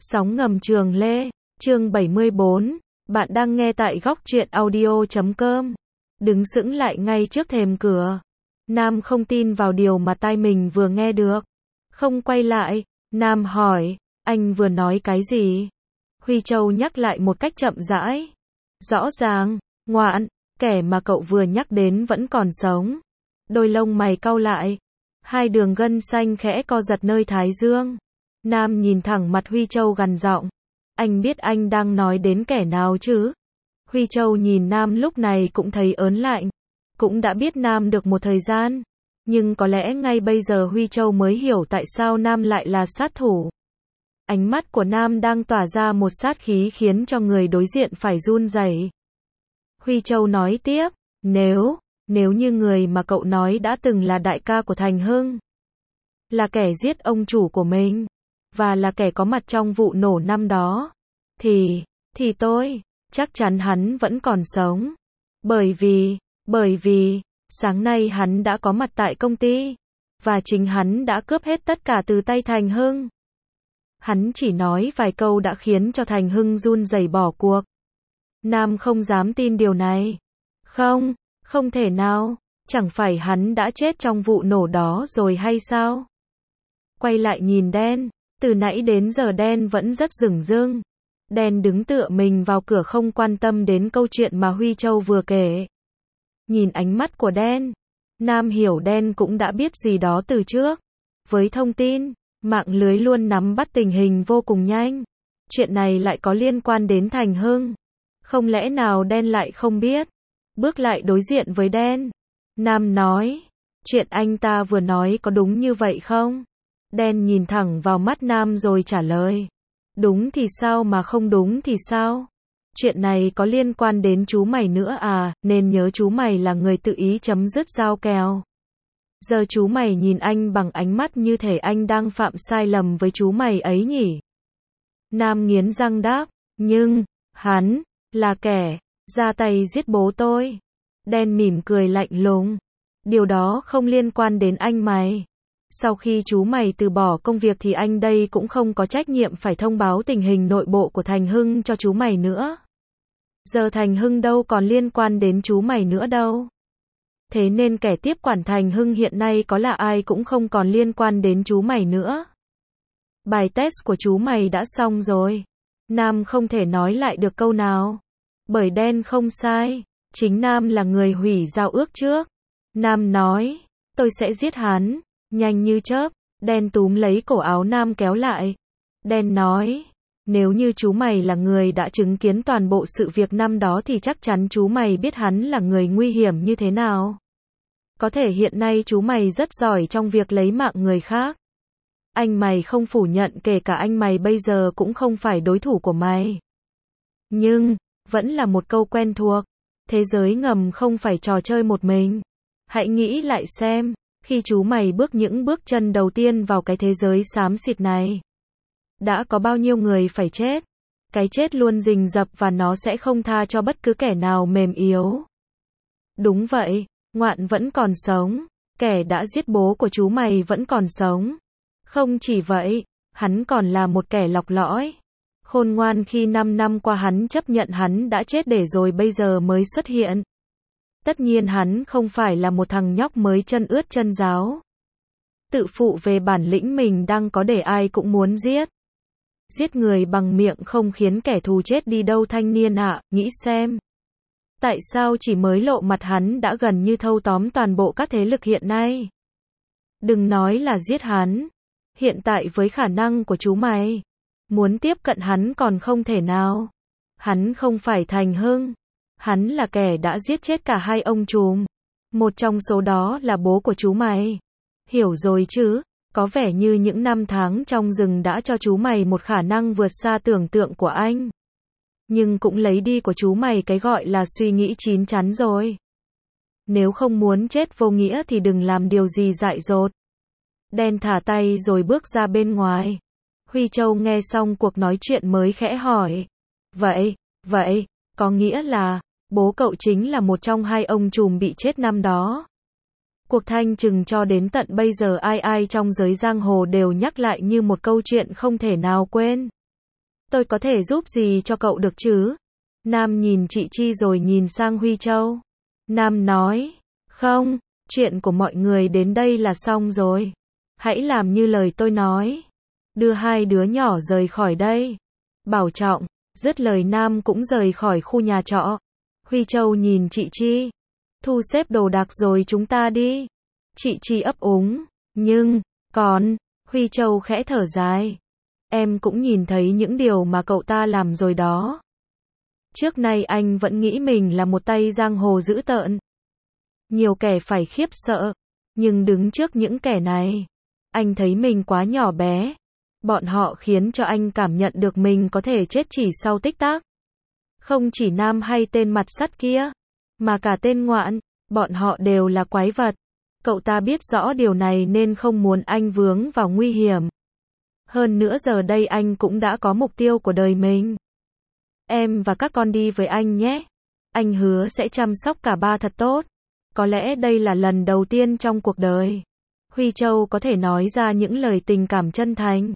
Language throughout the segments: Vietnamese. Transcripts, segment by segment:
Sóng ngầm Trường Lê, chương 74, bạn đang nghe tại góc truyện audio.com. Đứng sững lại ngay trước thềm cửa. Nam không tin vào điều mà tai mình vừa nghe được. Không quay lại, Nam hỏi, anh vừa nói cái gì? Huy Châu nhắc lại một cách chậm rãi. Rõ ràng, ngoạn, kẻ mà cậu vừa nhắc đến vẫn còn sống. Đôi lông mày cau lại. Hai đường gân xanh khẽ co giật nơi thái dương. Nam nhìn thẳng mặt Huy Châu gằn giọng. Anh biết anh đang nói đến kẻ nào chứ? Huy Châu nhìn Nam lúc này cũng thấy ớn lạnh. Cũng đã biết Nam được một thời gian. Nhưng có lẽ ngay bây giờ Huy Châu mới hiểu tại sao Nam lại là sát thủ. Ánh mắt của Nam đang tỏa ra một sát khí khiến cho người đối diện phải run rẩy. Huy Châu nói tiếp, nếu như người mà cậu nói đã từng là đại ca của Thành Hưng, là kẻ giết ông chủ của mình, và là kẻ có mặt trong vụ nổ năm đó, thì tôi, chắc chắn hắn vẫn còn sống. Bởi vì, sáng nay hắn đã có mặt tại công ty, và chính hắn đã cướp hết tất cả từ tay Thành Hưng. Hắn chỉ nói vài câu đã khiến cho Thành Hưng run rẩy bỏ cuộc. Nam không dám tin điều này. Không thể nào, chẳng phải hắn đã chết trong vụ nổ đó rồi hay sao? Quay lại nhìn Đen, từ nãy đến giờ Đen vẫn rất dửng dưng. Đen đứng tựa mình vào cửa không quan tâm đến câu chuyện mà Huy Châu vừa kể. Nhìn ánh mắt của Đen, Nam hiểu Đen cũng đã biết gì đó từ trước. Với thông tin, mạng lưới luôn nắm bắt tình hình vô cùng nhanh. Chuyện này lại có liên quan đến Thành Hưng. Không lẽ nào Đen lại không biết? Bước lại đối diện với Đen. Nam nói, chuyện anh ta vừa nói có đúng như vậy không? Đen nhìn thẳng vào mắt Nam rồi trả lời. Đúng thì sao mà không đúng thì sao? Chuyện này có liên quan đến chú mày nữa à, nên nhớ chú mày là người tự ý chấm dứt giao kèo. Giờ chú mày nhìn anh bằng ánh mắt như thể anh đang phạm sai lầm với chú mày ấy nhỉ? Nam nghiến răng đáp, nhưng, hắn, là kẻ ra tay giết bố tôi. Đen mỉm cười lạnh lùng. Điều đó không liên quan đến anh mày. Sau khi chú mày từ bỏ công việc thì anh đây cũng không có trách nhiệm phải thông báo tình hình nội bộ của Thành Hưng cho chú mày nữa. Giờ Thành Hưng đâu còn liên quan đến chú mày nữa đâu. Thế nên kẻ tiếp quản Thành Hưng hiện nay có là ai cũng không còn liên quan đến chú mày nữa. Bài test của chú mày đã xong rồi. Nam không thể nói lại được câu nào. Bởi Đen không sai. Chính Nam là người hủy giao ước trước. Nam nói, tôi sẽ giết hắn. Nhanh như chớp, Đen túm lấy cổ áo Nam kéo lại. Đen nói, nếu như chú mày là người đã chứng kiến toàn bộ sự việc năm đó thì chắc chắn chú mày biết hắn là người nguy hiểm như thế nào. Có thể hiện nay chú mày rất giỏi trong việc lấy mạng người khác. Anh mày không phủ nhận kể cả anh mày bây giờ cũng không phải đối thủ của mày. Nhưng, vẫn là một câu quen thuộc. Thế giới ngầm không phải trò chơi một mình. Hãy nghĩ lại xem, khi chú mày bước những bước chân đầu tiên vào cái thế giới xám xịt này, đã có bao nhiêu người phải chết. Cái chết luôn rình rập và nó sẽ không tha cho bất cứ kẻ nào mềm yếu. Đúng vậy, Ngoạn vẫn còn sống. Kẻ đã giết bố của chú mày vẫn còn sống. Không chỉ vậy, hắn còn là một kẻ lọc lõi. Khôn ngoan khi 5 năm qua hắn chấp nhận hắn đã chết để rồi bây giờ mới xuất hiện. Tất nhiên hắn không phải là một thằng nhóc mới chân ướt chân ráo. Tự phụ về bản lĩnh mình đang có để ai cũng muốn giết. Giết người bằng miệng không khiến kẻ thù chết đi đâu thanh niên ạ, nghĩ xem. Tại sao chỉ mới lộ mặt hắn đã gần như thâu tóm toàn bộ các thế lực hiện nay? Đừng nói là giết hắn. Hiện tại với khả năng của chú mày, muốn tiếp cận hắn còn không thể nào. Hắn không phải Thành Hưng. Hắn là kẻ đã giết chết cả hai ông trùm. Một trong số đó là bố của chú mày. Hiểu rồi chứ, có vẻ như những năm tháng trong rừng đã cho chú mày một khả năng vượt xa tưởng tượng của anh. Nhưng cũng lấy đi của chú mày cái gọi là suy nghĩ chín chắn rồi. Nếu không muốn chết vô nghĩa thì đừng làm điều gì dại dột. Đen thả tay rồi bước ra bên ngoài. Huy Châu nghe xong cuộc nói chuyện mới khẽ hỏi. Vậy, có nghĩa là, bố cậu chính là một trong hai ông trùm bị chết năm đó. Cuộc thanh trừng cho đến tận bây giờ ai trong giới giang hồ đều nhắc lại như một câu chuyện không thể nào quên. Tôi có thể giúp gì cho cậu được chứ? Nam nhìn chị Chi rồi nhìn sang Huy Châu. Nam nói, không, chuyện của mọi người đến đây là xong rồi. Hãy làm như lời tôi nói. Đưa hai đứa nhỏ rời khỏi đây. Bảo trọng. Dứt lời Nam cũng rời khỏi khu nhà trọ. Huy Châu nhìn chị Chi. Thu xếp đồ đạc rồi chúng ta đi. Chị Chi ấp úng. Nhưng, còn, Huy Châu khẽ thở dài. Em cũng nhìn thấy những điều mà cậu ta làm rồi đó. Trước nay anh vẫn nghĩ mình là một tay giang hồ dữ tợn. Nhiều kẻ phải khiếp sợ. Nhưng đứng trước những kẻ này, anh thấy mình quá nhỏ bé. Bọn họ khiến cho anh cảm nhận được mình có thể chết chỉ sau tích tắc. Không chỉ Nam hay tên mặt sắt kia, mà cả tên Ngoạn, bọn họ đều là quái vật. Cậu ta biết rõ điều này nên không muốn anh vướng vào nguy hiểm. Hơn nữa giờ đây anh cũng đã có mục tiêu của đời mình. Em và các con đi với anh nhé. Anh hứa sẽ chăm sóc cả ba thật tốt. Có lẽ đây là lần đầu tiên trong cuộc đời Huy Châu có thể nói ra những lời tình cảm chân thành.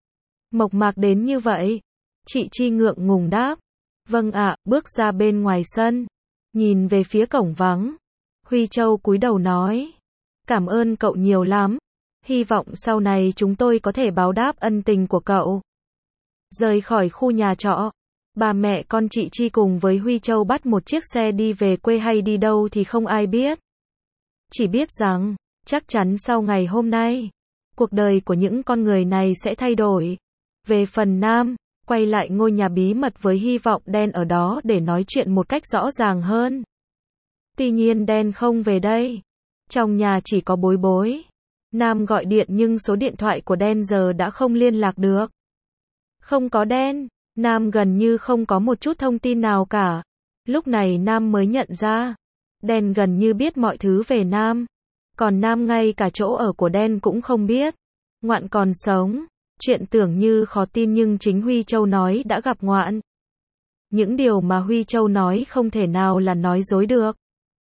Mộc mạc đến như vậy. Chị Chi ngượng ngùng đáp. Vâng ạ, bước ra bên ngoài sân. Nhìn về phía cổng vắng. Huy Châu cúi đầu nói. Cảm ơn cậu nhiều lắm. Hy vọng sau này chúng tôi có thể báo đáp ân tình của cậu. Rời khỏi khu nhà trọ. Bà mẹ con chị Chi cùng với Huy Châu bắt một chiếc xe đi về quê hay đi đâu thì không ai biết. Chỉ biết rằng, chắc chắn sau ngày hôm nay, cuộc đời của những con người này sẽ thay đổi. Về phần Nam, quay lại ngôi nhà bí mật với hy vọng Đen ở đó để nói chuyện một cách rõ ràng hơn. Tuy nhiên Đen không về đây. Trong nhà chỉ có Bối Bối. Nam gọi điện nhưng số điện thoại của Đen giờ đã không liên lạc được. Không có Đen, Nam gần như không có một chút thông tin nào cả. Lúc này Nam mới nhận ra, Đen gần như biết mọi thứ về Nam. Còn Nam ngay cả chỗ ở của Đen cũng không biết. Ngoạn còn sống. Chuyện tưởng như khó tin nhưng chính Huy Châu nói đã gặp Ngoạn. Những điều mà Huy Châu nói không thể nào là nói dối được.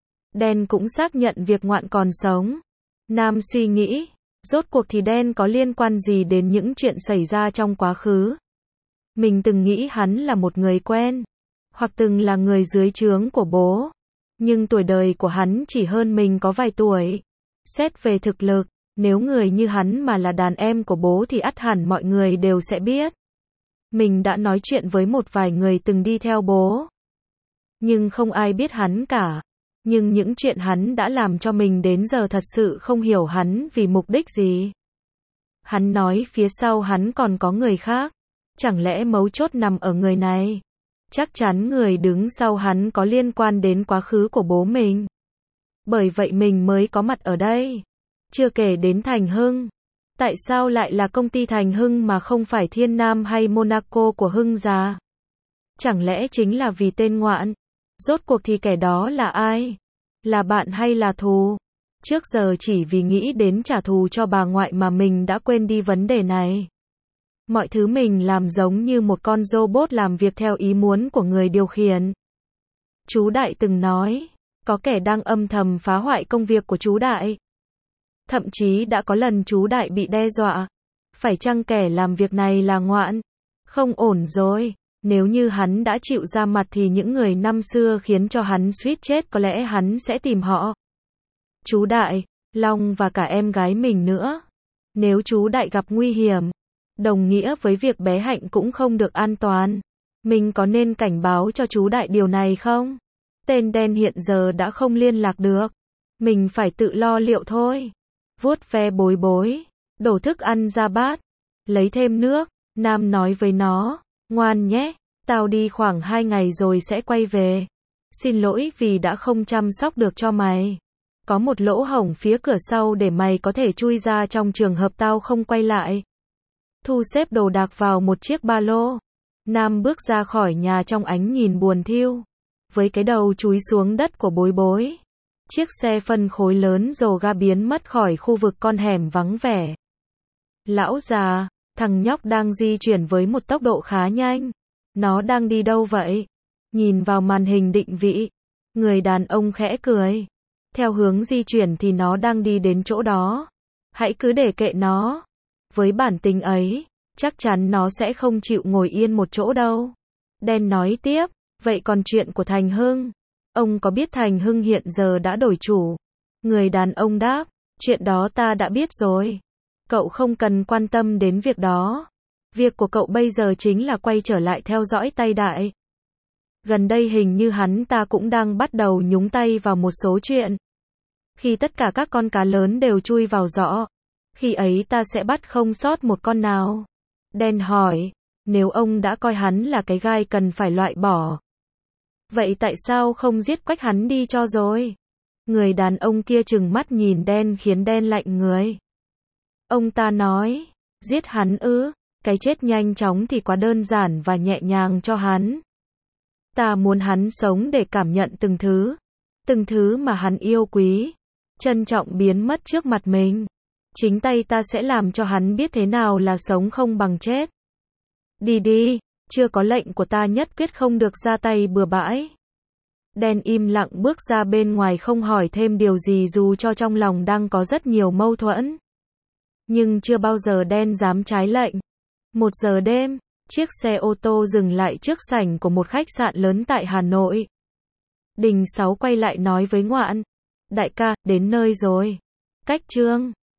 Đen cũng xác nhận việc Ngoạn còn sống. Nam suy nghĩ, rốt cuộc thì Đen có liên quan gì đến những chuyện xảy ra trong quá khứ. Mình từng nghĩ hắn là một người quen, hoặc từng là người dưới trướng của bố. Nhưng tuổi đời của hắn chỉ hơn mình có vài tuổi. Xét về thực lực, nếu người như hắn mà là đàn em của bố thì ắt hẳn mọi người đều sẽ biết. Mình đã nói chuyện với một vài người từng đi theo bố. Nhưng không ai biết hắn cả. Nhưng những chuyện hắn đã làm cho mình đến giờ thật sự không hiểu hắn vì mục đích gì. Hắn nói phía sau hắn còn có người khác. Chẳng lẽ mấu chốt nằm ở người này? Chắc chắn người đứng sau hắn có liên quan đến quá khứ của bố mình. Bởi vậy mình mới có mặt ở đây. Chưa kể đến Thành Hưng. Tại sao lại là công ty Thành Hưng mà không phải Thiên Nam hay Monaco của Hưng già? Chẳng lẽ chính là vì tên Ngoạn? Rốt cuộc thì kẻ đó là ai? Là bạn hay là thù? Trước giờ chỉ vì nghĩ đến trả thù cho bà ngoại mà mình đã quên đi vấn đề này. Mọi thứ mình làm giống như một con robot làm việc theo ý muốn của người điều khiển. Chú Đại từng nói, có kẻ đang âm thầm phá hoại công việc của chú Đại. Thậm chí đã có lần chú Đại bị đe dọa. Phải chăng kẻ làm việc này là Ngoạn? Không ổn rồi. Nếu như hắn đã chịu ra mặt thì những người năm xưa khiến cho hắn suýt chết có lẽ hắn sẽ tìm họ. Chú Đại, Long và cả em gái mình nữa. Nếu chú Đại gặp nguy hiểm, đồng nghĩa với việc bé Hạnh cũng không được an toàn. Mình có nên cảnh báo cho chú Đại điều này không? Tên Đen hiện giờ đã không liên lạc được. Mình phải tự lo liệu thôi. Vuốt ve Bối Bối, đổ thức ăn ra bát, lấy thêm nước. Nam nói với nó, ngoan nhé, tao đi khoảng 2 ngày rồi sẽ quay về. Xin lỗi vì đã không chăm sóc được cho mày. Có một lỗ hổng phía cửa sau để mày có thể chui ra trong trường hợp tao không quay lại. Thu xếp đồ đạc vào một chiếc ba lô. Nam bước ra khỏi nhà trong ánh nhìn buồn thiu. Với cái đầu chúi xuống đất của Bối Bối. Chiếc xe phân khối lớn rồ ga biến mất khỏi khu vực con hẻm vắng vẻ. Lão già, thằng nhóc đang di chuyển với một tốc độ khá nhanh. Nó đang đi đâu vậy? Nhìn vào màn hình định vị. Người đàn ông khẽ cười. Theo hướng di chuyển thì nó đang đi đến chỗ đó. Hãy cứ để kệ nó. Với bản tính ấy, chắc chắn nó sẽ không chịu ngồi yên một chỗ đâu. Đen nói tiếp, vậy còn chuyện của Thành Hưng? Ông có biết Thành Hưng hiện giờ đã đổi chủ? Người đàn ông đáp, chuyện đó ta đã biết rồi. Cậu không cần quan tâm đến việc đó. Việc của cậu bây giờ chính là quay trở lại theo dõi tay đại. Gần đây hình như hắn ta cũng đang bắt đầu nhúng tay vào một số chuyện. Khi tất cả các con cá lớn đều chui vào giỏ, khi ấy ta sẽ bắt không sót một con nào. Đen hỏi, nếu ông đã coi hắn là cái gai cần phải loại bỏ, vậy tại sao không giết quách hắn đi cho rồi? Người đàn ông kia trừng mắt nhìn Đen khiến Đen lạnh người. Ông ta nói, giết hắn ư? Cái chết nhanh chóng thì quá đơn giản và nhẹ nhàng cho hắn. Ta muốn hắn sống để cảm nhận từng thứ mà hắn yêu quý, trân trọng biến mất trước mặt mình. Chính tay ta sẽ làm cho hắn biết thế nào là sống không bằng chết. Đi đi, chưa có lệnh của ta nhất quyết không được ra tay bừa bãi. Đen im lặng bước ra bên ngoài không hỏi thêm điều gì dù cho trong lòng đang có rất nhiều mâu thuẫn. Nhưng chưa bao giờ Đen dám trái lệnh. 1 giờ đêm, chiếc xe ô tô dừng lại trước sảnh của một khách sạn lớn tại Hà Nội. Đình Sáu quay lại nói với Ngoạn, đại ca, đến nơi rồi. Cách Trương